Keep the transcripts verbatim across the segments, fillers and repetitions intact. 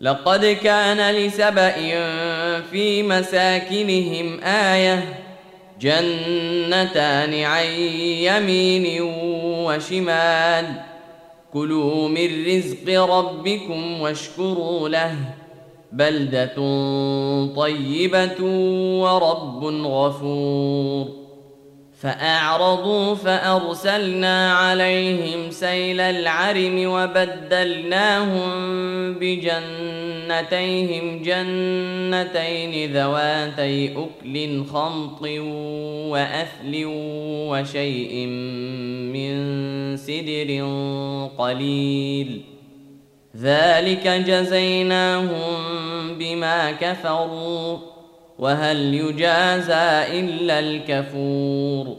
لقد كان لسبإ في مساكنهم آية جنتان عن يمين وشمال كلوا من رزق ربكم واشكروا له بلدة طيبة ورب غفور فأعرضوا فأرسلنا عليهم سيل العرم وبدلناهم بجنتيهم جنتين ذواتي أكل خمط وأثل وشيء من سدر قليل ذلك جزيناهم بما كفروا وهل يجازى إلا الكفور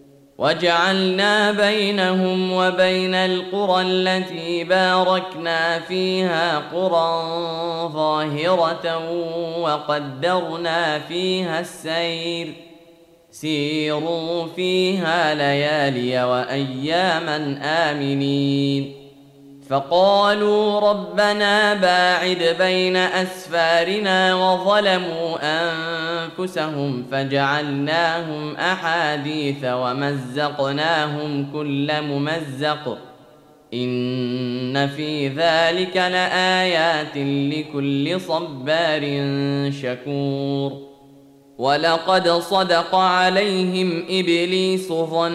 وجعلنا بينهم وبين القرى التي باركنا فيها قرى ظاهرة وقدرنا فيها السير سيروا فيها ليالي وأياما آمنين فقالوا ربنا باعد بين أسفارنا وظلموا أنفسهم فجعلناهم أحاديث ومزقناهم كل ممزق إن في ذلك لآيات لكل صبار شكور ولقد صدق عليهم إبليس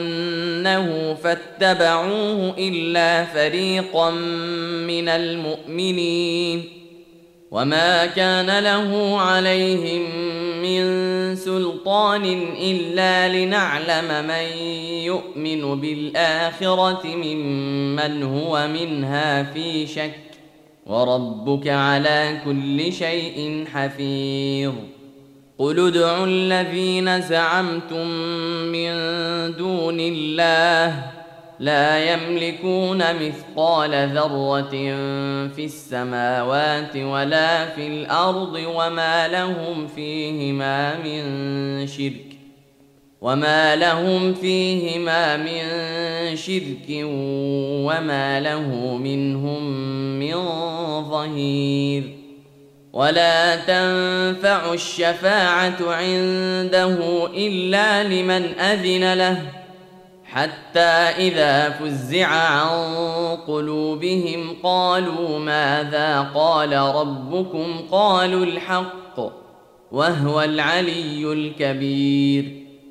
ظنه فاتبعوه إلا فريقا من المؤمنين وما كان له عليهم من سلطان إلا لنعلم من يؤمن بالآخرة ممن هو منها في شك وربك على كل شيء حفيظ قل ادعوا الذين زعمتم من دون الله لا يملكون مثقال ذرة في السماوات ولا في الأرض وما لهم فيهما من شرك وما لهم فيهما من شرك وما له منهم من ظهير ولا تنفع الشفاعة عنده إلا لمن أذن له حتى إذا فزع عن قلوبهم قالوا ماذا قال ربكم قالوا الحق وهو العلي الكبير